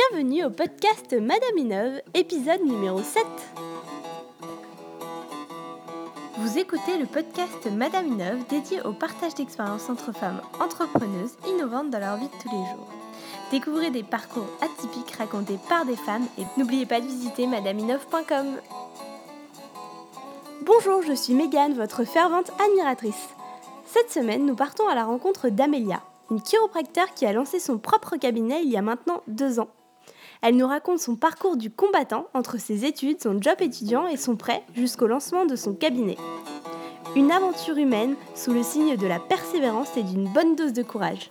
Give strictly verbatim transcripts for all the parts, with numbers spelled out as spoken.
Bienvenue au podcast Madame Innove, épisode numéro sept. Vous écoutez le podcast Madame Innove dédié au partage d'expériences entre femmes entrepreneuses innovantes dans leur vie de tous les jours. Découvrez des parcours atypiques racontés par des femmes et n'oubliez pas de visiter madame innove point com. Bonjour, je suis Mégane, votre fervente admiratrice. Cette semaine, nous partons à la rencontre d'Amélia, une chiropracteur qui a lancé son propre cabinet il y a maintenant deux ans. Elle nous raconte son parcours du combattant entre ses études, son job étudiant et son prêt jusqu'au lancement de son cabinet. Une aventure humaine sous le signe de la persévérance et d'une bonne dose de courage.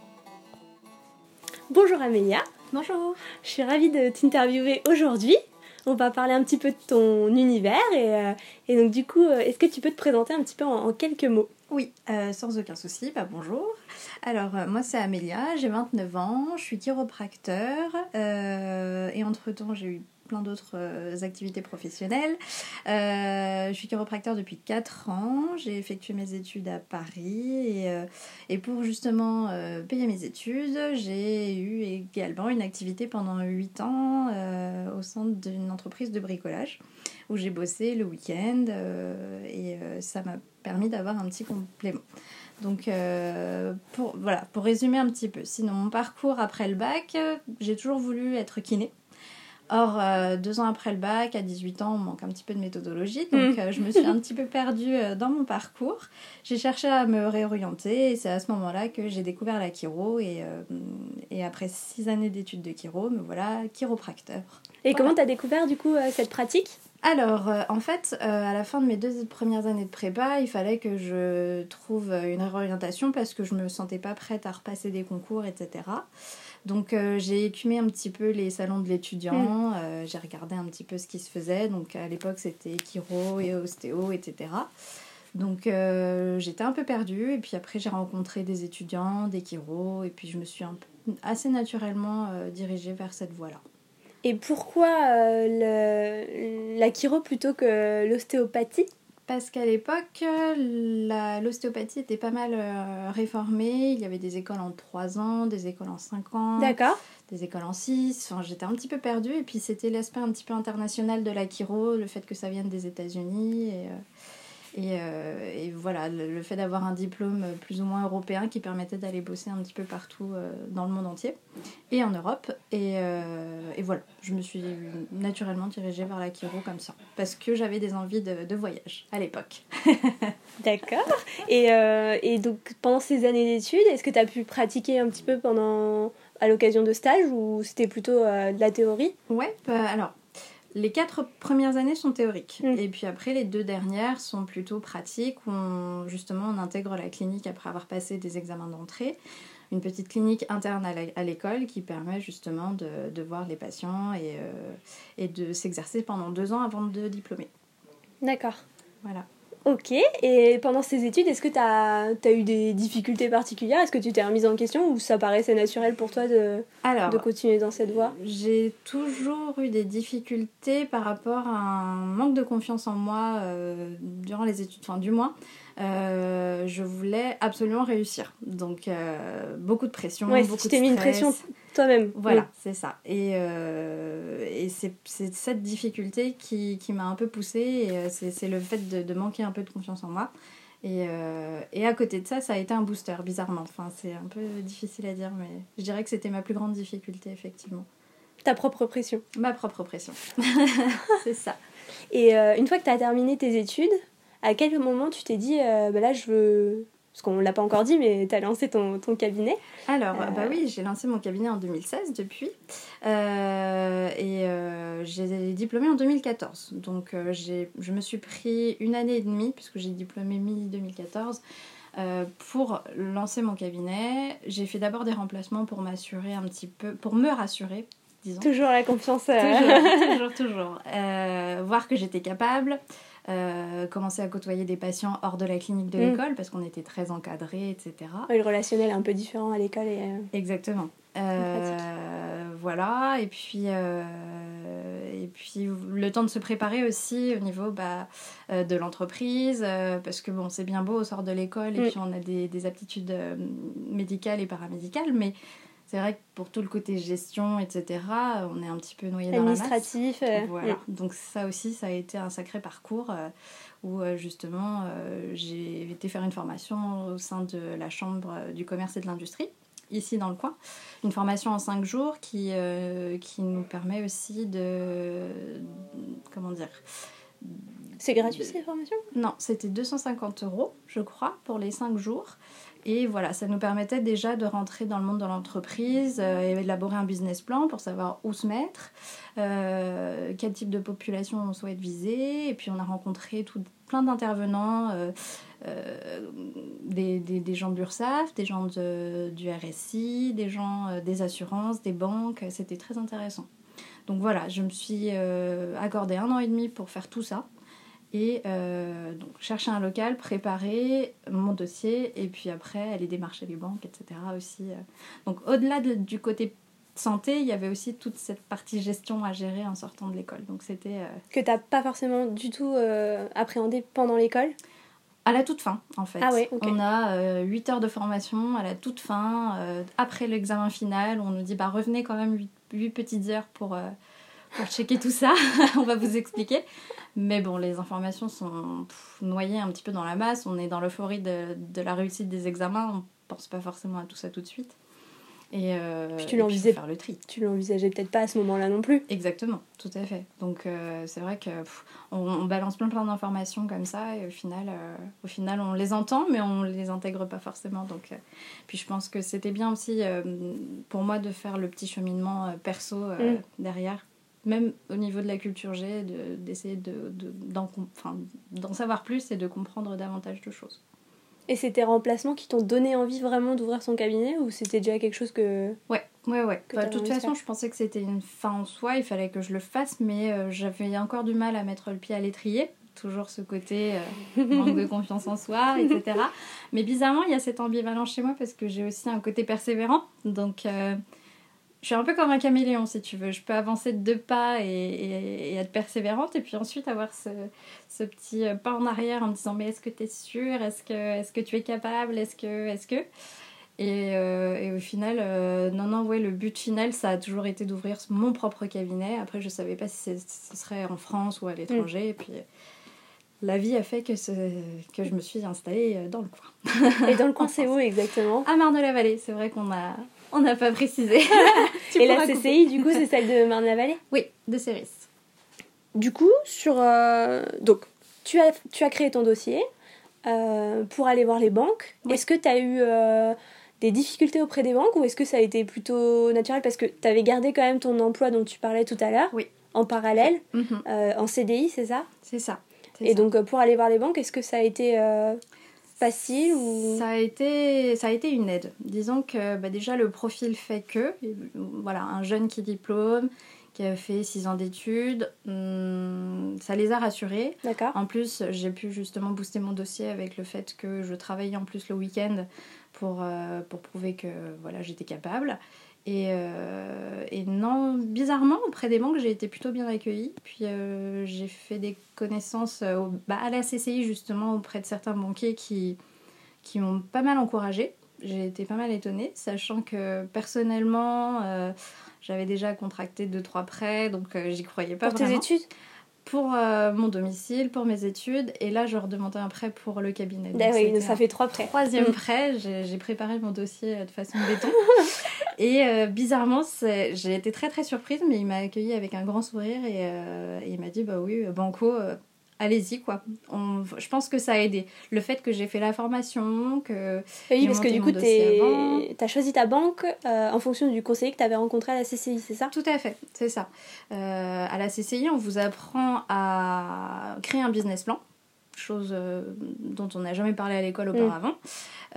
Bonjour Amélia. Bonjour. Je suis ravie de t'interviewer aujourd'hui. On va parler un petit peu de ton univers et, euh, et donc du coup, euh, est-ce que tu peux te présenter un petit peu en, en quelques mots ? Oui, euh, sans aucun souci, bah bonjour. Alors, euh, moi c'est Amélia, j'ai vingt-neuf ans, je suis chiropracteur euh, et entre-temps j'ai eu plein d'autres euh, activités professionnelles. Euh, je suis chiropracteur depuis quatre ans, j'ai effectué mes études à Paris et, euh, et pour justement euh, payer mes études, j'ai eu également une activité pendant huit ans euh, au sein d'une entreprise de bricolage où j'ai bossé le week-end euh, et euh, ça m'a permis d'avoir un petit complément. Donc euh, pour, voilà, pour résumer un petit peu, sinon mon parcours après le bac, euh, j'ai toujours voulu être kiné. Or, euh, deux ans après le bac, à dix-huit ans, on manque un petit peu de méthodologie, donc mmh. euh, je me suis un petit peu perdue euh, dans mon parcours. J'ai cherché à me réorienter et c'est à ce moment-là que j'ai découvert la chiro et, euh, et après six années d'études de chiro, me voilà chiropracteur. Et voilà. Comment tu as découvert du coup euh, cette pratique ? Alors, euh, en fait, euh, à la fin de mes deux premières années de prépa, il fallait que je trouve une réorientation parce que je me sentais pas prête à repasser des concours, et cetera. Donc, euh, j'ai écumé un petit peu les salons de l'étudiant, mmh. euh, j'ai regardé un petit peu ce qui se faisait. Donc, à l'époque, c'était chiro et ostéo, et cetera. Donc, euh, j'étais un peu perdue. Et puis après, j'ai rencontré des étudiants, des chiros. Et puis, je me suis un peu, assez naturellement euh, dirigée vers cette voie-là. Et pourquoi euh, le, la chiro plutôt que l'ostéopathie ? Parce qu'à l'époque, la, l'ostéopathie était pas mal euh, réformée. Il y avait des écoles en trois ans, des écoles en cinq ans, D'accord. Des écoles en six. Enfin, j'étais un petit peu perdue. Et puis, c'était l'aspect un petit peu international de la chiro, le fait que ça vienne des États-Unis. Et, euh, et, euh, et voilà, le, le fait d'avoir un diplôme plus ou moins européen qui permettait d'aller bosser un petit peu partout euh, dans le monde entier et en Europe. Et, euh, et voilà, je me suis naturellement dirigée vers la chiro comme ça, parce que j'avais des envies de, de voyage à l'époque. D'accord. Et, euh, et donc, pendant ces années d'études, est-ce que tu as pu pratiquer un petit peu pendant, à l'occasion de stages ou c'était plutôt euh, de la théorie ? Ouais, bah, alors... Les quatre premières années sont théoriques. Mmh. Et puis après, les deux dernières sont plutôt pratiques, où on, justement on intègre la clinique après avoir passé des examens d'entrée. Une petite clinique interne à, la, à l'école qui permet justement de, de voir les patients et, euh, et de s'exercer pendant deux ans avant de diplômer. D'accord. Voilà. Ok. Et pendant ces études, est-ce que tu as eu des difficultés particulières ? Est-ce que tu t'es remise en question ou ça paraissait naturel pour toi de, Alors, de continuer dans cette voie ? J'ai toujours eu des difficultés par rapport à un manque de confiance en moi euh, durant les études, enfin du moins. Euh, je voulais absolument réussir. Donc, euh, beaucoup de pression, ouais, beaucoup tu de t'es stress. mis une pression toi-même. Voilà, oui. c'est ça. Et, euh, et c'est, c'est cette difficulté qui, qui m'a un peu poussée. Et c'est, c'est le fait de, de manquer un peu de confiance en moi. Et, euh, et à côté de ça, ça a été un booster, bizarrement. Enfin, c'est un peu difficile à dire, mais je dirais que c'était ma plus grande difficulté, effectivement. Ta propre pression. Ma propre pression. C'est ça. Et euh, une fois que tu as terminé tes études, à quel moment tu t'es dit, euh, bah là, je veux... Parce qu'on ne l'a pas encore dit, mais tu as lancé ton, ton cabinet. Alors, euh... bah oui, j'ai lancé mon cabinet en deux mille seize depuis. Euh, et euh, j'ai diplômé en deux mille quatorze. Donc, euh, j'ai, je me suis pris une année et demie, puisque j'ai diplômé mi-deux mille quatorze, euh, pour lancer mon cabinet. J'ai fait d'abord des remplacements pour m'assurer un petit peu, pour me rassurer, disons. Toujours la confiance. Euh... Toujours, toujours, toujours. Euh, voir que j'étais capable. Euh, commencer à côtoyer des patients hors de la clinique de mmh. l'école parce qu'on était très encadrés, et cetera. Oui, le relationnel est un peu différent à l'école. Et, euh, Exactement. Euh, voilà, et puis, euh, et puis le temps de se préparer aussi au niveau bah, euh, de l'entreprise, euh, parce que bon, c'est bien beau, on sort de l'école et mmh. puis on a des, des aptitudes euh, médicales et paramédicales, mais c'est vrai que pour tout le côté gestion, et cetera, on est un petit peu noyé dans la masse. Administratif. Euh, voilà. mm. Donc ça aussi, ça a été un sacré parcours euh, où euh, justement euh, j'ai été faire une formation au sein de la Chambre du commerce et de l'industrie, ici dans le coin. Une formation en cinq jours qui, euh, qui nous permet aussi de... Comment dire C'est gratuit ces formations ? Non, c'était deux cent cinquante euros, je crois, pour les cinq jours. Et voilà, ça nous permettait déjà de rentrer dans le monde de l'entreprise, euh, et élaborer un business plan pour savoir où se mettre, euh, quel type de population on souhaite viser. Et puis on a rencontré tout, plein d'intervenants, euh, euh, des, des, des gens de l'URSSAF, des gens de, du R S I, des gens euh, des assurances, des banques. C'était très intéressant. Donc voilà, je me suis euh, accordé un an et demi pour faire tout ça. Et euh, donc chercher un local, préparer mon dossier et puis après aller démarcher les banques, et cetera aussi. Donc au-delà de, du côté santé, il y avait aussi toute cette partie gestion à gérer en sortant de l'école. Donc c'était... Euh... Que t'as pas forcément du tout euh, appréhendé pendant l'école ? À la toute fin, en fait. Ah ouais, ok. On a euh, huit heures de formation à la toute fin. Euh, après l'examen final, on nous dit bah, revenez quand même huit petites heures pour... Euh, pour checker tout ça, on va vous expliquer. Mais bon, les informations sont pff, noyées un petit peu dans la masse. On est dans l'euphorie de, de la réussite des examens. On pense pas forcément à tout ça tout de suite. Et, euh, puis tu et l'envisais, puis faire le tri. Tu l'envisageais peut-être pas à ce moment-là non plus. Exactement, tout à fait. Donc euh, c'est vrai que pff, on, on balance plein plein d'informations comme ça et au final, euh, au final on les entend mais on les intègre pas forcément. Donc, euh, puis je pense que c'était bien aussi euh, pour moi de faire le petit cheminement euh, perso euh, mm. derrière. Même au niveau de la culture G, de, d'essayer de, de, d'en, enfin, d'en savoir plus et de comprendre davantage de choses. Et c'est tes remplacements qui t'ont donné envie vraiment d'ouvrir son cabinet ou c'était déjà quelque chose que... Ouais, ouais, ouais. Enfin, de toute façon, je pensais que c'était une fin en soi, il fallait que je le fasse, mais euh, j'avais encore du mal à mettre le pied à l'étrier. Toujours ce côté euh, manque de confiance en soi, et cetera. Mais bizarrement, il y a cette ambivalence chez moi parce que j'ai aussi un côté persévérant. Donc... Euh, je suis un peu comme un caméléon, si tu veux. Je peux avancer de deux pas et, et, et être persévérante, et puis ensuite avoir ce, ce petit pas en arrière en me disant « Mais est-ce que tu es sûre ? Est-ce que, est-ce que tu es capable ? Est-ce que... Est-ce que... » Et, euh, et au final, euh, non, non, ouais, le but final, ça a toujours été d'ouvrir mon propre cabinet. Après, je ne savais pas si ce serait en France ou à l'étranger. Mmh. Et puis, la vie a fait que, ce, que je me suis installée dans le coin. Et dans le coin, c'est où exactement ? À Marne-la-Vallée. C'est vrai qu'on a... On n'a pas précisé. Et la C C I, du coup, c'est celle de Marne-la-Vallée ? Oui, de Céris. Du coup, sur, euh... donc, tu as, tu as créé ton dossier euh, pour aller voir les banques. Oui. Est-ce que tu as eu euh, des difficultés auprès des banques ou est-ce que ça a été plutôt naturel ? Parce que tu avais gardé quand même ton emploi dont tu parlais tout à l'heure, oui. en parallèle, mm-hmm. euh, en C D I, c'est ça ? C'est ça. C'est Et ça. donc, pour aller voir les banques, est-ce que ça a été... Euh... facile ou... ça a été ça a été une aide. Disons que bah, déjà le profil fait que voilà, un jeune qui diplôme, qui a fait six ans d'études, hum, ça les a rassurés. D'accord. En plus, j'ai pu justement booster mon dossier avec le fait que je travaillais en plus le week-end pour, euh, pour prouver que voilà, j'étais capable. Et, euh, et non, bizarrement, auprès des banques, j'ai été plutôt bien accueillie. Puis euh, j'ai fait des connaissances euh, bah, à la C C I, justement, auprès de certains banquiers qui, qui m'ont pas mal encouragée. J'ai été pas mal étonnée, sachant que personnellement, euh, j'avais déjà contracté deux trois prêts, donc euh, j'y croyais pas pour vraiment. Pour tes études ? Pour euh, mon domicile, pour mes études, et là je redemandais un prêt pour le cabinet. Donc, oui, donc ça fait trois prêts. Troisième prêt, j'ai, j'ai préparé mon dossier de façon béton. Et euh, bizarrement, c'est... j'ai été très très surprise, mais il m'a accueillie avec un grand sourire et, euh, et il m'a dit bah oui, Banco, euh, allez-y quoi. On... Je pense que ça a aidé. Le fait que j'ai fait la formation, que oui, j'ai parce que du coup, t'as choisi ta banque euh, en fonction du conseiller que tu avais rencontré à la C C I, c'est ça ? Tout à fait, c'est ça. Euh, à la C C I, on vous apprend à créer un business plan, chose euh, dont on n'a jamais parlé à l'école auparavant. Mmh.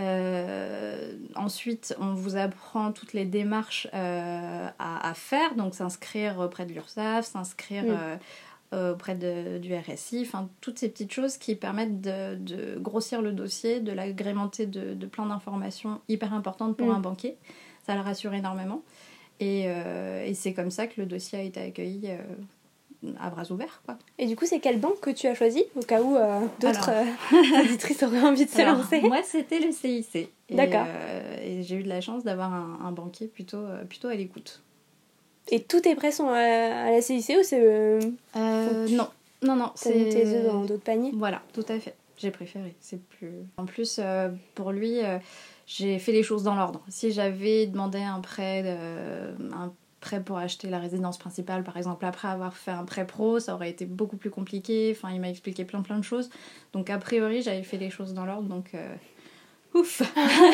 Euh, ensuite, on vous apprend toutes les démarches euh, à, à faire, donc s'inscrire auprès de l'URSSAF, s'inscrire mmh. euh, auprès de, du R S I, enfin toutes ces petites choses qui permettent de, de grossir le dossier, de l'agrémenter de, de plein d'informations hyper importantes pour mmh. un banquier. Ça le rassure énormément. Et, euh, et c'est comme ça que le dossier a été accueilli euh, à bras ouverts, quoi. Et du coup, c'est quelle banque que tu as choisi au cas où euh, d'autres Alors... euh, auditrices auraient envie de se Alors, lancer ? Moi, c'était le C I C. Et, D'accord. Euh, et et j'ai eu de la chance d'avoir un, un banquier plutôt, euh, plutôt à l'écoute. Et tous tes prêts sont à, à la C I C ou c'est... Euh, euh, non, non, non. T'as mis tes œufs dans d'autres paniers? Voilà, tout à fait. J'ai préféré. C'est plus... En plus, euh, pour lui, euh, j'ai fait les choses dans l'ordre. Si j'avais demandé un prêt, euh, un prêt pour acheter la résidence principale, par exemple, après avoir fait un prêt pro, ça aurait été beaucoup plus compliqué. Enfin, il m'a expliqué plein plein de choses. Donc, a priori, j'avais fait les choses dans l'ordre. Donc, euh... ouf.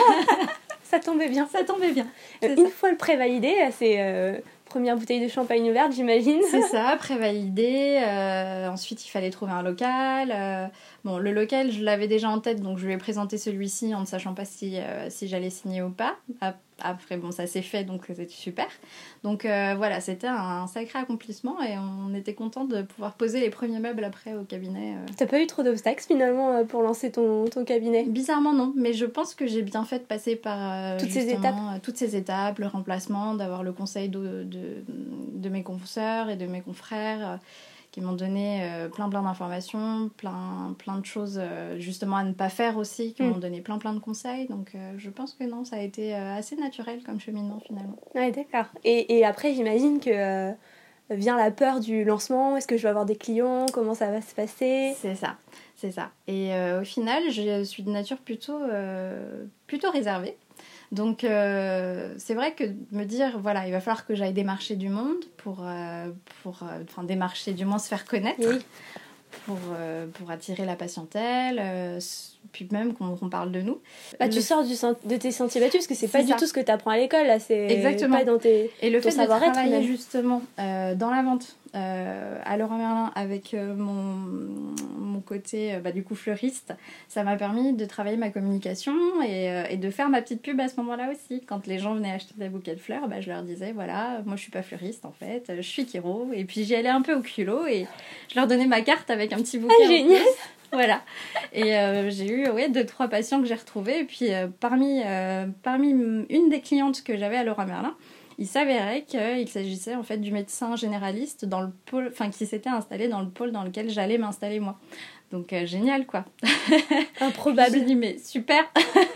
Ça tombait bien. Ça tombait bien. Euh, une fois le prêt validé, c'est... Euh... Première bouteille de champagne ouverte, j'imagine. C'est ça, prévalidé. Euh, ensuite, il fallait trouver un local. Euh, bon, le local, je l'avais déjà en tête, donc je lui ai présenté celui-ci en ne sachant pas si, euh, si j'allais signer ou pas. Après, bon, ça s'est fait, donc c'était super. Donc euh, voilà, c'était un sacré accomplissement et on était contents de pouvoir poser les premiers meubles après au cabinet. Euh. T'as pas eu trop d'obstacles finalement pour lancer ton, ton cabinet? Bizarrement, non. Mais je pense que j'ai bien fait de passer par euh, toutes ces étapes. Euh, toutes ces étapes, le remplacement, d'avoir le conseil de, de, de mes consoeurs et de mes confrères. Euh, qui m'ont donné euh, plein plein d'informations, plein, plein de choses euh, justement à ne pas faire aussi, qui mmh. m'ont donné plein plein de conseils. Donc euh, je pense que non, ça a été euh, assez naturel comme cheminement finalement. Ouais, d'accord. Et, et après, j'imagine que euh, vient la peur du lancement. Est-ce que je vais avoir des clients? Comment ça va se passer? C'est ça, c'est ça. Et euh, au final, je suis de nature plutôt, euh, plutôt réservée. Donc euh, c'est vrai que me dire voilà, il va falloir que j'aille démarcher du monde pour, euh, pour euh, enfin démarcher du moins se faire connaître, oui. pour, euh, pour attirer la patientèle, euh, puis même qu'on, qu'on parle de nous. Bah, le... Tu sors du, de tes sentiers battus parce que c'est, c'est pas ça. Du tout ce que tu apprends à l'école là, c'est exactement. Pas dans tes et le fait de travailler même. justement euh, dans la vente euh, à Leroy Merlin avec euh, mon, mon côté euh, bah, du coup fleuriste, ça m'a permis de travailler ma communication et, euh, et de faire ma petite pub à ce moment-là aussi. Quand les gens venaient acheter des bouquets de fleurs, bah, je leur disais voilà, moi je suis pas fleuriste en fait, je suis chiro, et puis j'y allais un peu au culot et je leur donnais ma carte avec un petit bouquet. Ah, génial. Voilà. Et euh, j'ai eu ouais, deux, trois patients que j'ai retrouvés. Et puis, euh, parmi, euh, parmi une des clientes que j'avais à Leroy Merlin, il s'avérait qu'il s'agissait en fait du médecin généraliste dans le pôle, enfin, qui s'était installé dans le pôle dans lequel j'allais m'installer moi. Donc, euh, génial, quoi. Improbable. J'ai dit, mais super.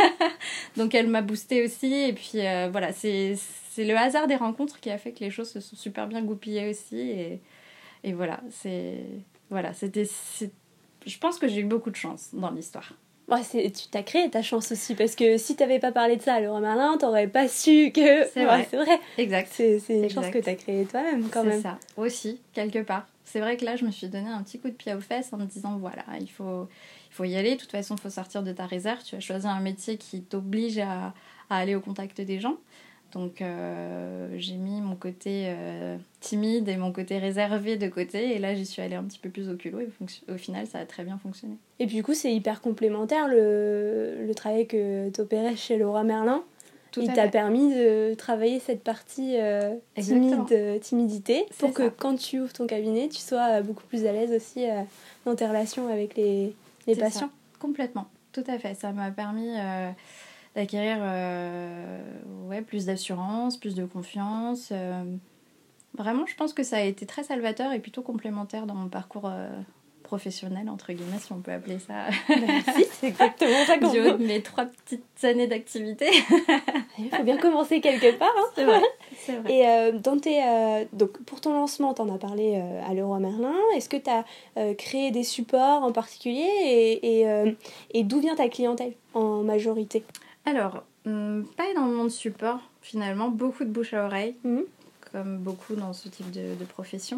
Donc, elle m'a boostée aussi. Et puis, euh, voilà, c'est, c'est le hasard des rencontres qui a fait que les choses se sont super bien goupillées aussi. Et, et voilà, c'est... Voilà, c'était... C'est, je pense que j'ai eu beaucoup de chance dans l'histoire. Ouais, c'est, tu t'as créé ta chance aussi, parce que si t'avais pas parlé de ça à Leroy Merlin, t'aurais pas su que... C'est vrai. Ouais, c'est vrai. Exact. C'est, c'est une exact. chance que t'as créée toi-même, quand c'est même. C'est ça, aussi, quelque part. C'est vrai que là, je me suis donné un petit coup de pied aux fesses en me disant, voilà, il faut, il faut y aller. De toute façon, il faut sortir de ta réserve. Tu as choisi un métier qui t'oblige à, à aller au contact des gens. Donc euh, j'ai mis mon côté euh, timide et mon côté réservé de côté, et là j'y suis allée un petit peu plus au culot et fonc- au final ça a très bien fonctionné. Et puis du coup c'est hyper complémentaire le, le travail que tu opérais chez Leroy Merlin. Tout Il t'a fait. permis de travailler cette partie euh, timide, euh, timidité pour C'est que ça. Quand tu ouvres ton cabinet tu sois beaucoup plus à l'aise aussi euh, dans tes relations avec les, les patients. Ça. Complètement, tout à fait. Ça m'a permis... Euh, d'acquérir euh, ouais, plus d'assurance, plus de confiance. Euh, vraiment, je pense que ça a été très salvateur et plutôt complémentaire dans mon parcours euh, professionnel, entre guillemets, si on peut appeler ça. Si, c'est exactement ça qu'on du haut de mes trois petites années d'activité. Il faut bien commencer quelque part. Hein. C'est vrai. C'est vrai. Et euh, dans tes, euh, donc pour ton lancement, tu en as parlé euh, à Leroy Merlin. Est-ce que tu as euh, créé des supports en particulier et, et, euh, et d'où vient ta clientèle en majorité? Alors, hum, pas énormément de support, finalement, beaucoup de bouche à oreille, mmh. comme beaucoup dans ce type de, de profession.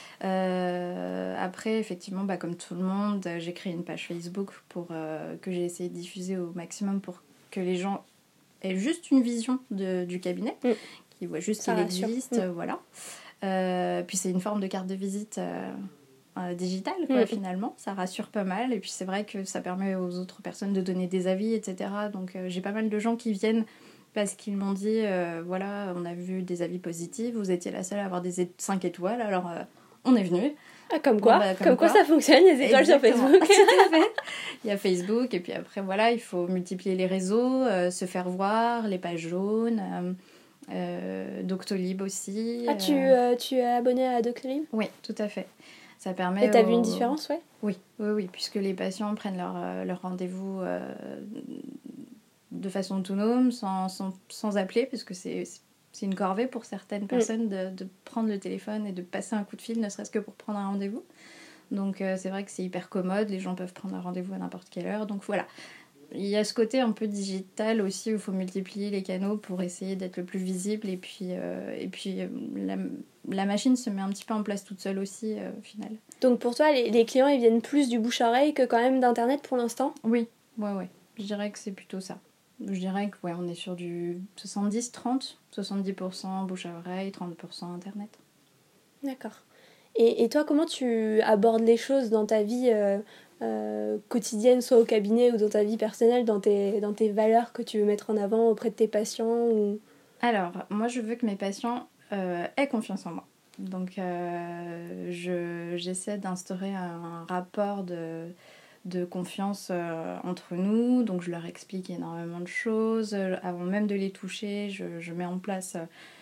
Euh, après, effectivement, bah, comme tout le monde, j'ai créé une page Facebook pour, euh, que j'ai essayé de diffuser au maximum pour que les gens aient juste une vision de, du cabinet, mmh. qu'ils voient juste qu'il existe, mmh. voilà. Euh, puis c'est une forme de carte de visite... Euh, Euh, digital quoi, mmh. finalement, ça rassure pas mal et puis c'est vrai que ça permet aux autres personnes de donner des avis, etc. Donc euh, j'ai pas mal de gens qui viennent parce qu'ils m'ont dit euh, voilà, on a vu des avis positifs, vous étiez la seule à avoir des cinq étoiles, alors euh, on est venu. Ah, comme quoi, bon, bah, comme, comme quoi. quoi ça fonctionne les étoiles Exactement. sur Facebook. Tout à fait. Il y a Facebook et puis après voilà, il faut multiplier les réseaux, euh, se faire voir, les pages jaunes, euh, euh, Doctolib aussi. Ah, tu, euh, tu es abonné à Doctolib? Oui, tout à fait. Ça permet Et t'as aux... vu une différence, ouais? Oui, oui, oui, puisque les patients prennent leur, leur rendez-vous euh, de façon autonome, sans, sans, sans appeler, parce que c'est, c'est une corvée pour certaines personnes de, de prendre le téléphone et de passer un coup de fil, ne serait-ce que pour prendre un rendez-vous. Donc euh, c'est vrai que c'est hyper commode, les gens peuvent prendre un rendez-vous à n'importe quelle heure. Donc voilà, il y a ce côté un peu digital aussi où il faut multiplier les canaux pour essayer d'être le plus visible. Et puis, euh, et puis euh, la, la machine se met un petit peu en place toute seule aussi euh, au final. Donc pour toi, les, les clients ils viennent plus du bouche-à-oreille que quand même d'Internet pour l'instant ? Oui, ouais, ouais. Je dirais que c'est plutôt ça. Je dirais que ouais, on est sur du soixante-dix trente, soixante-dix pour cent bouche à oreille, trente pour cent internet. D'accord. Et, et toi, comment tu abordes les choses dans ta vie euh, euh, quotidienne, soit au cabinet ou dans ta vie personnelle, dans tes, dans tes valeurs que tu veux mettre en avant auprès de tes patients ou... Alors, moi je veux que mes patients euh, aient confiance en moi. Donc euh, je, j'essaie d'instaurer un rapport de... de confiance euh, entre nous, donc je leur explique énormément de choses, avant même de les toucher, je, je mets en place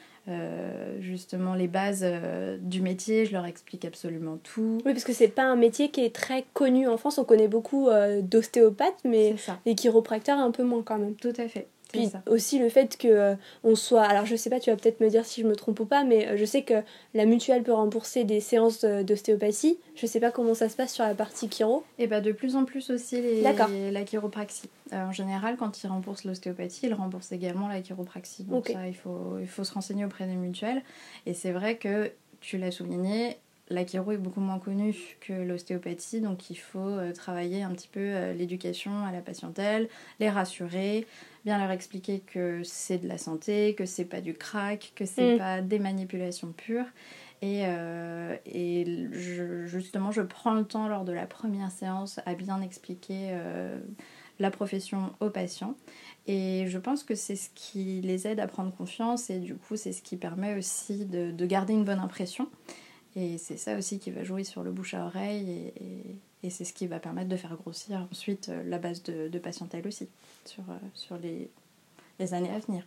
euh, justement les bases euh, du métier, je leur explique absolument tout. Oui, parce que c'est pas un métier qui est très connu en France, on connaît beaucoup euh, d'ostéopathes, mais les chiropracteurs un peu moins quand même. Tout à fait. Puis aussi le fait qu'on euh, soit... Alors je sais pas, tu vas peut-être me dire si je me trompe ou pas, mais euh, je sais que la mutuelle peut rembourser des séances euh, d'ostéopathie. Je sais pas comment ça se passe sur la partie chiro. Et bah de plus en plus aussi les, la chiropraxie. Euh, en général, quand ils remboursent l'ostéopathie, ils remboursent également la chiropraxie. Donc okay. ça, il faut, il faut se renseigner auprès des mutuelles. Et c'est vrai que, tu l'as souligné, la chiro est beaucoup moins connue que l'ostéopathie, donc il faut euh, travailler un petit peu euh, l'éducation à la patientèle, les rassurer, bien leur expliquer que c'est de la santé, que c'est pas du crack, que c'est mmh. pas des manipulations pures. Et, euh, et je, justement, je prends le temps lors de la première séance à bien expliquer euh, la profession aux patients. Et je pense que c'est ce qui les aide à prendre confiance et du coup, c'est ce qui permet aussi de, de garder une bonne impression. Et c'est ça aussi qui va jouer sur le bouche à oreille et, et, et c'est ce qui va permettre de faire grossir ensuite la base de, de patientèle aussi sur, sur les, les années à venir.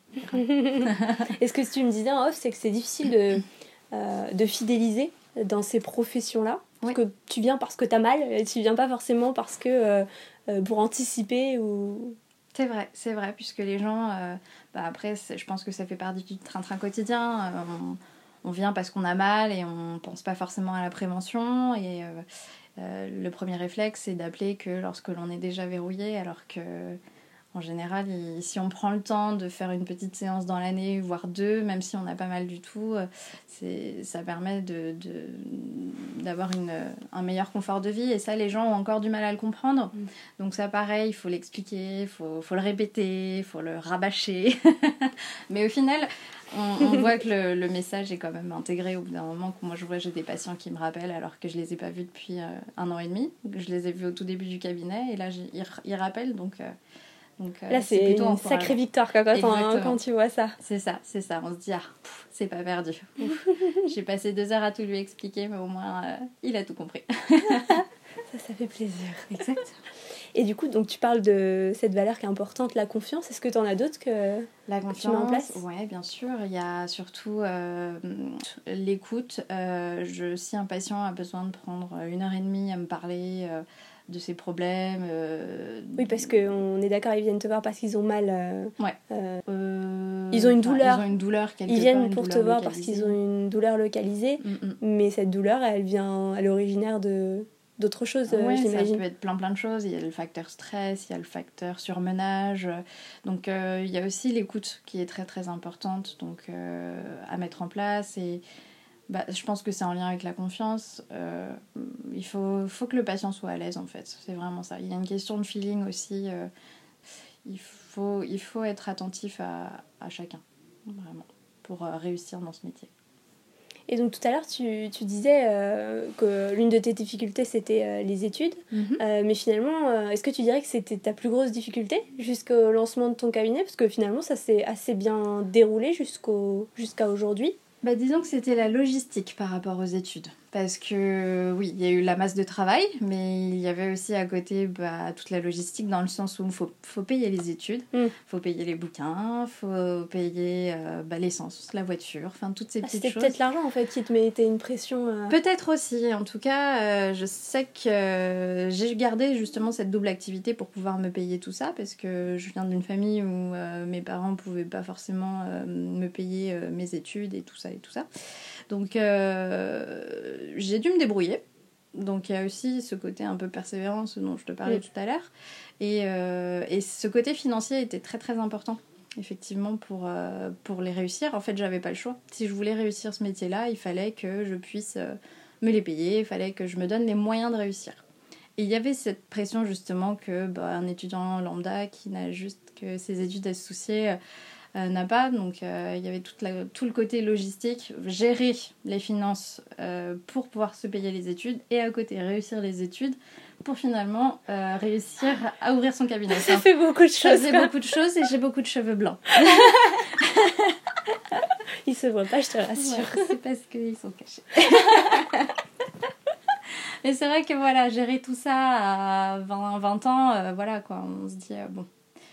Et ce que tu me disais en off, c'est que c'est difficile de, euh, de fidéliser dans ces professions-là. Parce oui. que tu viens parce que t'as mal, tu viens pas forcément parce que euh, pour anticiper ou... C'est vrai, c'est vrai, puisque les gens, euh, bah après, je pense que ça fait partie du train-train quotidien. Euh, on, On vient parce qu'on a mal et on pense pas forcément à la prévention. Et euh, euh, le premier réflexe, c'est d'appeler que lorsque l'on est déjà verrouillé, alors que en général, il, si on prend le temps de faire une petite séance dans l'année, voire deux, même si on n'a pas mal du tout, c'est, ça permet de, de, d'avoir une, un meilleur confort de vie. Et ça, les gens ont encore du mal à le comprendre. Mmh. Donc ça, pareil, il faut l'expliquer, il faut, faut le répéter, il faut le rabâcher. Mais au final... On, on voit que le, le message est quand même intégré au bout d'un moment. Que moi, je vois, j'ai des patients qui me rappellent alors que je les ai pas vus depuis euh, un an et demi. Je les ai vus au tout début du cabinet et là, ils, ils rappellent. Donc, euh, donc là, c'est, c'est plutôt une sacrée victoire quand, quand, quand tu vois ça. C'est ça, c'est ça. On se dit, ah, pff, c'est pas perdu. J'ai passé deux heures à tout lui expliquer, mais au moins, euh, il a tout compris. Ça, ça fait plaisir. Exact. Et du coup, donc tu parles de cette valeur qui est importante, la confiance. Est-ce que tu en as d'autres que, la confiance, que tu mets en place ? Oui, bien sûr. Il y a surtout euh, l'écoute. Euh, je, si un patient a besoin de prendre une heure et demie à me parler euh, de ses problèmes... Euh, oui, parce qu'on est d'accord, ils viennent te voir parce qu'ils ont mal. Euh, ouais. Euh, euh, ils ont une douleur. Ils ont une douleur quelque Ils viennent part, pour te voir parce qu'ils ont une douleur localisée. Mm-mm. Mais cette douleur, elle vient, elle est originaire de... d'autres choses, ouais, euh, j'imagine. Ça peut être plein plein de choses. Il y a le facteur stress, il y a le facteur surmenage. Donc euh, il y a aussi l'écoute qui est très très importante donc, euh, à mettre en place. Et bah, je pense que c'est en lien avec la confiance. Euh, il faut, faut que le patient soit à l'aise en fait. C'est vraiment ça. Il y a une question de feeling aussi. Euh, il, faut, il faut être attentif à, à chacun, vraiment, pour euh, réussir dans ce métier. Et donc tout à l'heure, tu, tu disais euh, que l'une de tes difficultés, c'était euh, les études. Mm-hmm. Euh, mais finalement, euh, est-ce que tu dirais que c'était ta plus grosse difficulté jusqu'au lancement de ton cabinet ? Parce que finalement, ça s'est assez bien déroulé jusqu'au, jusqu'à aujourd'hui. Bah, disons que c'était la logistique par rapport aux études. Parce que oui, il y a eu la masse de travail, mais il y avait aussi à côté bah, toute la logistique dans le sens où il faut, faut payer les études, il mm. faut payer les bouquins, il faut payer euh, bah, l'essence, la voiture, enfin toutes ces ah, petites c'était choses. C'était peut-être l'argent en fait qui te mettait une pression. Euh... Peut-être aussi, en tout cas, euh, je sais que euh, j'ai gardé justement cette double activité pour pouvoir me payer tout ça, parce que je viens d'une famille où euh, mes parents ne pouvaient pas forcément euh, me payer euh, mes études et tout ça et tout ça. Donc euh, j'ai dû me débrouiller. Donc il y a aussi ce côté un peu persévérance dont je te parlais oui. tout à l'heure. Et, euh, et ce côté financier était très très important, effectivement, pour, euh, pour les réussir. En fait, j'avais pas le choix. Si je voulais réussir ce métier-là, il fallait que je puisse euh, me les payer, il fallait que je me donne les moyens de réussir. Et il y avait cette pression justement que bah, un étudiant lambda qui n'a juste que ses études à se soucier... Euh, n'a pas, donc euh, il y avait toute la, tout le côté logistique, gérer les finances euh, pour pouvoir se payer les études et à côté réussir les études pour finalement euh, réussir à ouvrir son cabinet. Ça fait beaucoup de choses. Ça fait beaucoup de choses et j'ai beaucoup de cheveux blancs. Ils se voient pas, je te rassure. Ouais, c'est parce qu'ils sont cachés. Mais c'est vrai que voilà, gérer tout ça à vingt, vingt ans, euh, voilà quoi, on se dit euh, bon.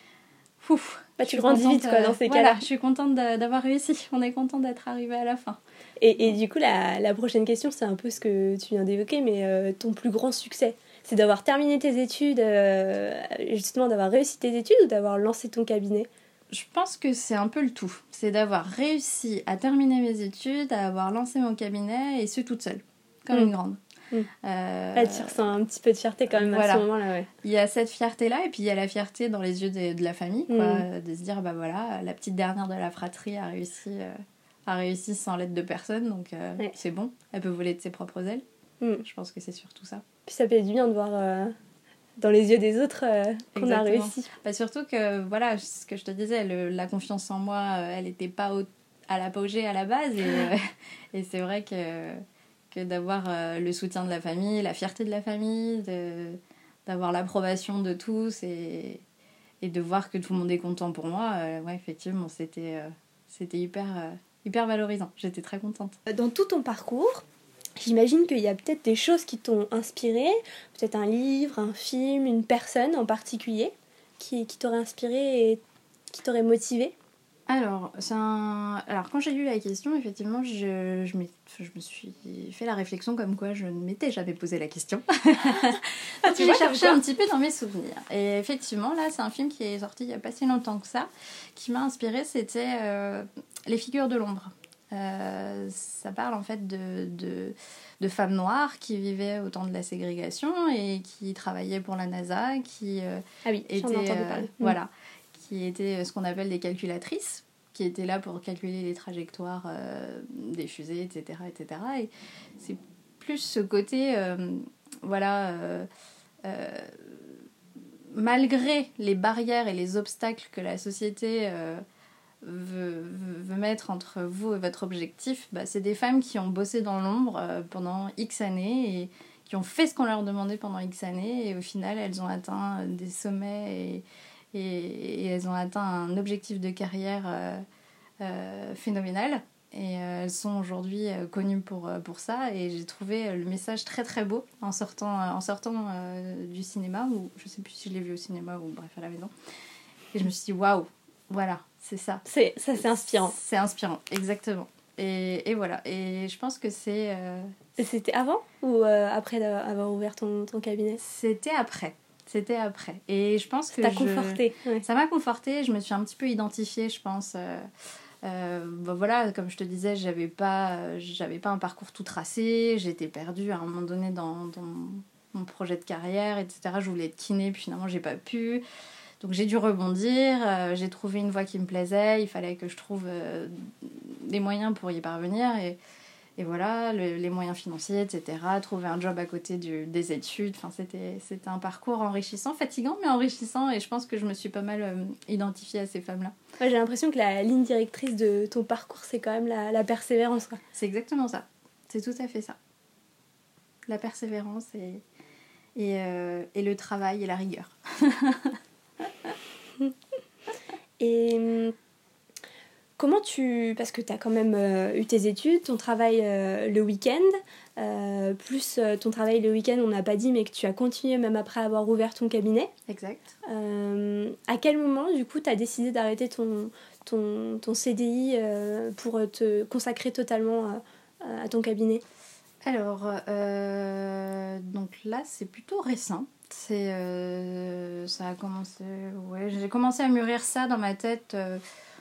Ouf, bah, tu grandis vite quoi, dans ces voilà, cas-là. Je suis contente de, d'avoir réussi. On est content d'être arrivé à la fin. Et, et du coup, la, la prochaine question, c'est un peu ce que tu viens d'évoquer, mais euh, ton plus grand succès, c'est d'avoir terminé tes études, euh, justement d'avoir réussi tes études ou d'avoir lancé ton cabinet ? Je pense que c'est un peu le tout. C'est d'avoir réussi à terminer mes études, à avoir lancé mon cabinet, et ce toute seule, comme mmh. une grande. Mmh. Euh... Là, tu ressens un petit peu de fierté quand même voilà. à ce moment-là. Ouais. Il y a cette fierté-là, et puis il y a la fierté dans les yeux de, de la famille, quoi, mmh. de se dire, bah voilà, la petite dernière de la fratrie a réussi, euh, a réussi sans l'aide de personne, donc euh, ouais. c'est bon, elle peut voler de ses propres ailes. Mmh. Je pense que c'est surtout ça. Puis ça fait du bien de voir euh, dans les yeux des autres euh, qu'on Exactement. a réussi. Bah, surtout que, voilà, ce que je te disais, le, la confiance en moi, euh, elle n'était pas au, à l'apogée à la base, et, euh, et c'est vrai que... que d'avoir euh, le soutien de la famille, la fierté de la famille, de, d'avoir l'approbation de tous et, et de voir que tout le monde est content pour moi, euh, ouais, effectivement, c'était, euh, c'était hyper, euh, hyper valorisant. J'étais très contente. Dans tout ton parcours, j'imagine qu'il y a peut-être des choses qui t'ont inspiré, peut-être un livre, un film, une personne en particulier qui, qui t'aurait inspiré et qui t'aurait motivé. Alors, c'est un... Alors, quand j'ai lu la question, effectivement, je, je, je me suis fait la réflexion comme quoi je ne m'étais jamais posé la question. Donc, j'ai cherché un petit peu dans mes souvenirs. Et effectivement, là, c'est un film qui est sorti il n'y a pas si longtemps que ça, qui m'a inspirée, c'était euh, Les figures de l'ombre. Euh, ça parle en fait de, de, de femmes noires qui vivaient au temps de la ségrégation et qui travaillaient pour la NASA, qui euh, ah oui, étaient... j'en ai entendu parler. Euh, voilà. qui étaient ce qu'on appelle des calculatrices, qui étaient là pour calculer les trajectoires euh, des fusées, et cetera, et cetera. Et c'est plus ce côté, euh, voilà, euh, euh, malgré les barrières et les obstacles que la société euh, veut, veut mettre entre vous et votre objectif, bah, c'est des femmes qui ont bossé dans l'ombre euh, pendant X années et qui ont fait ce qu'on leur demandait pendant X années, et au final, elles ont atteint des sommets et Et, et elles ont atteint un objectif de carrière euh, euh, phénoménal. Et euh, elles sont aujourd'hui euh, connues pour, euh, pour ça. Et j'ai trouvé le message très très beau en sortant, euh, en sortant euh, du cinéma. Ou je ne sais plus si je l'ai vu au cinéma ou bref à la maison. Et je me suis dit, waouh, voilà, c'est ça. C'est, ça, c'est inspirant. C'est inspirant, exactement. Et, et voilà. Et je pense que c'est... Euh... Et c'était avant ou euh, après avoir ouvert ton, ton cabinet ? C'était après. C'était après. Et je pense que ça t'a je... conforté. Ouais. Ça m'a conforté. Je me suis un petit peu identifiée, je pense. Euh, euh, bah voilà, comme je te disais, j'avais pas, j'avais pas un parcours tout tracé. J'étais perdue à un moment donné dans, dans mon projet de carrière, et cetera. Je voulais être kiné, puis finalement, j'ai pas pu. Donc, j'ai dû rebondir. Euh, j'ai trouvé une voie qui me plaisait. Il fallait que je trouve euh, des moyens pour y parvenir. Et... Et voilà, le, les moyens financiers, et cetera. Trouver un job à côté du, des études. Enfin, c'était, c'était un parcours enrichissant, fatigant, mais enrichissant. Et je pense que je me suis pas mal euh, identifiée à ces femmes-là. Ouais, j'ai l'impression que la ligne directrice de ton parcours, c'est quand même la, la persévérance, quoi. C'est exactement ça. C'est tout à fait ça. La persévérance et, et, euh, et le travail et la rigueur. Et... comment tu... Parce que tu as quand même euh, eu tes études, ton travail euh, le week-end, euh, plus euh, ton travail le week-end, on n'a pas dit, mais que tu as continué même après avoir ouvert ton cabinet. Exact. Euh, à quel moment, du coup, tu as décidé d'arrêter ton, ton, ton C D I euh, pour te consacrer totalement à, à ton cabinet ? Alors, euh, donc là, c'est plutôt récent. C'est, euh, ça a commencé... Ouais, j'ai commencé à mûrir ça dans ma tête... Euh,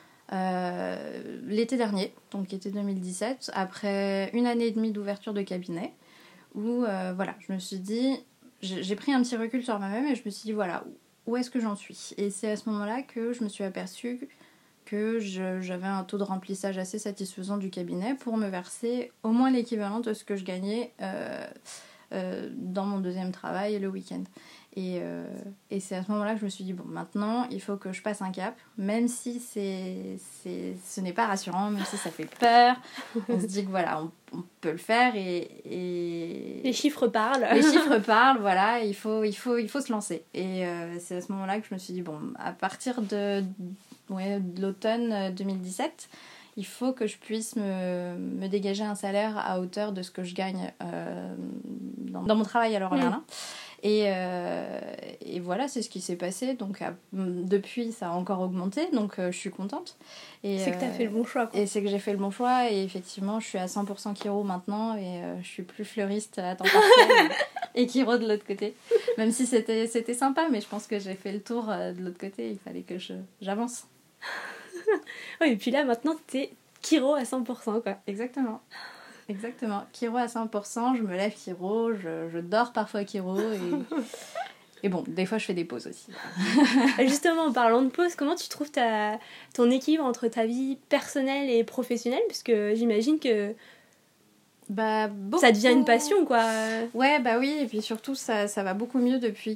Euh, l'été dernier, donc été deux mille dix-sept, après une année et demie d'ouverture de cabinet, où euh, voilà, je me suis dit, j'ai, j'ai pris un petit recul sur moi-même et je me suis dit, voilà, où est-ce que j'en suis ? Et c'est à ce moment-là que je me suis aperçue que je, j'avais un taux de remplissage assez satisfaisant du cabinet pour me verser au moins l'équivalent de ce que je gagnais euh, euh, dans mon deuxième travail le week-end. Et, euh, et c'est à ce moment-là que je me suis dit, bon, maintenant, il faut que je passe un cap, même si c'est, c'est, ce n'est pas rassurant, même si ça fait peur. On se dit que voilà, on, on peut le faire et, et... Les chiffres parlent. Les chiffres parlent, voilà, il faut, il faut, il faut se lancer. Et euh, c'est à ce moment-là que je me suis dit, bon, à partir de, ouais, de l'automne deux mille dix-sept, il faut que je puisse me, me dégager un salaire à hauteur de ce que je gagne euh, dans, dans mon travail à Leroy Merlin. Mmh. Et, euh, et voilà, c'est ce qui s'est passé. Donc, à, depuis, ça a encore augmenté. Donc, euh, je suis contente. Et, c'est que tu as euh, fait le bon choix. Quoi. Et c'est que j'ai fait le bon choix. Et effectivement, je suis à cent pour cent chiro maintenant. Et euh, je suis plus fleuriste à temps partiel. Et chiro de l'autre côté. Même si c'était, c'était sympa. Mais je pense que j'ai fait le tour euh, de l'autre côté. Il fallait que je, j'avance. Oui, et puis là, maintenant, t'es chiro à cent pour cent, quoi. Exactement. Exactement. Chiro à cent pour cent, je me lève chiro, je, je dors parfois chiro et... et bon, des fois je fais des pauses aussi. Justement, en parlant de pause, comment tu trouves ta, ton équilibre entre ta vie personnelle et professionnelle ? Parce que j'imagine que bah, beaucoup... ça devient une passion, quoi. Ouais, bah oui, et puis surtout ça, ça va beaucoup mieux depuis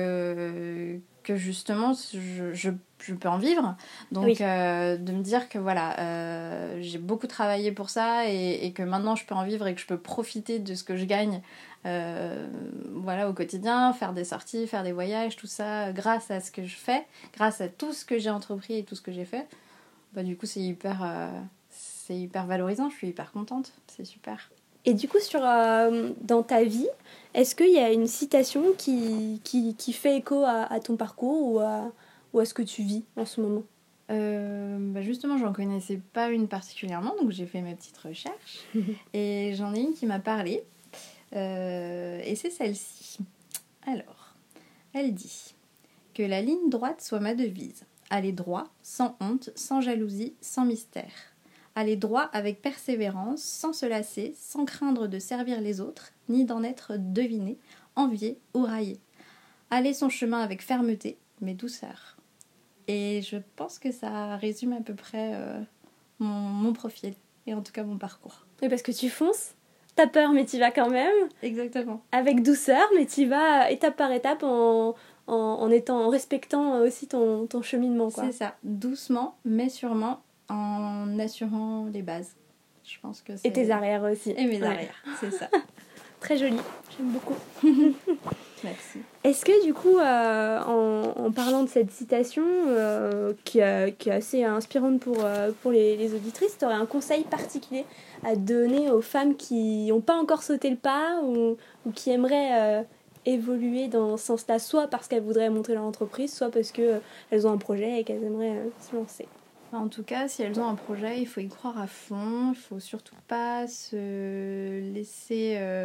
que, que justement je, je, je peux en vivre. Donc oui. euh, de me dire que voilà, euh, j'ai beaucoup travaillé pour ça et, et que maintenant je peux en vivre et que je peux profiter de ce que je gagne euh, voilà, au quotidien, faire des sorties, faire des voyages, tout ça, grâce à ce que je fais, grâce à tout ce que j'ai entrepris et tout ce que j'ai fait. Bah, du coup, c'est hyper, euh, c'est hyper valorisant, je suis hyper contente, c'est super. Et du coup, sur, euh, dans ta vie, est-ce qu'il y a une citation qui, qui, qui fait écho à, à ton parcours ou à, ou à ce que tu vis en ce moment ? euh, bah Justement, j'en connaissais pas une particulièrement, donc j'ai fait mes petites recherches. Et j'en ai une qui m'a parlé. Euh, et c'est celle-ci. Alors, elle dit que la ligne droite soit ma devise. Aller droit, sans honte, sans jalousie, sans mystère. Aller droit avec persévérance, sans se lasser, sans craindre de servir les autres, ni d'en être deviné, envié ou raillé. Aller son chemin avec fermeté, mais douceur. Et je pense que ça résume à peu près euh, mon, mon profil, et en tout cas mon parcours. Oui, parce que tu fonces, t'as peur, mais t'y vas quand même. Exactement. Avec douceur, mais t'y vas étape par étape en, en, en, étant, en respectant aussi ton, ton cheminement, quoi. C'est ça, doucement, mais sûrement, en assurant les bases. Je pense que c'est... Et tes arrières aussi. Et mes ouais. arrières, c'est ça. Très joli, j'aime beaucoup. Merci. Est-ce que du coup, euh, en, en parlant de cette citation, euh, qui, a, qui est assez inspirante pour, euh, pour les, les auditrices, tu aurais un conseil particulier à donner aux femmes qui n'ont pas encore sauté le pas ou, ou qui aimeraient euh, évoluer dans ce sens-là, soit parce qu'elles voudraient monter leur entreprise, soit parce qu'elles euh, ont un projet et qu'elles aimeraient euh, se lancer ? En tout cas, si elles ont un projet, il faut y croire à fond. Il ne faut surtout pas se laisser euh,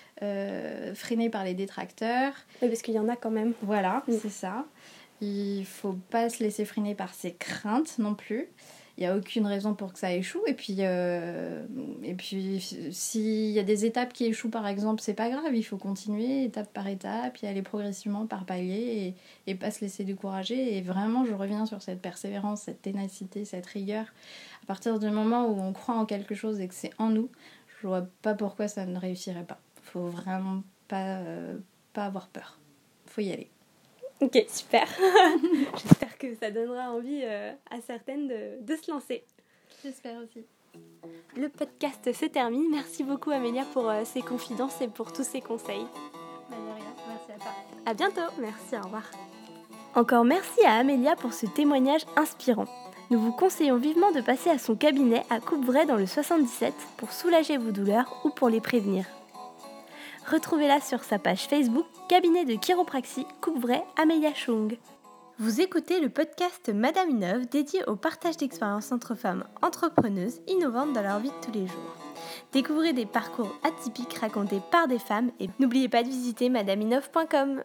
euh, freiner par les détracteurs. Oui, parce qu'il y en a quand même. Voilà, oui. C'est ça. Il ne faut pas se laisser freiner par ses craintes non plus. Il n'y a aucune raison pour que ça échoue. Et puis, euh, et puis s'il y a des étapes qui échouent, par exemple, c'est pas grave. Il faut continuer étape par étape, y aller progressivement par palier et, et pas se laisser décourager. Et vraiment, je reviens sur cette persévérance, cette ténacité, cette rigueur. À partir du moment où on croit en quelque chose et que c'est en nous, je vois pas pourquoi ça ne réussirait pas. Il faut vraiment pas, euh, pas avoir peur. Il faut y aller. Ok, super. J'espère que ça donnera envie euh, à certaines de, de se lancer. J'espère aussi. Le podcast se termine. Merci beaucoup Amélia pour euh, ces confidences et pour tous ces conseils. Bah, de rien. Merci à toi. À bientôt. Merci, au revoir. Encore merci à Amélia pour ce témoignage inspirant. Nous vous conseillons vivement de passer à son cabinet à Coupvray dans le soixante-dix-sept pour soulager vos douleurs ou pour les prévenir. Retrouvez-la sur sa page Facebook Cabinet de chiropraxie Coupvray Amélia Chung. Vous écoutez le podcast Madame Innove dédié au partage d'expériences entre femmes entrepreneuses innovantes dans leur vie de tous les jours. Découvrez des parcours atypiques racontés par des femmes et n'oubliez pas de visiter madame innove point com.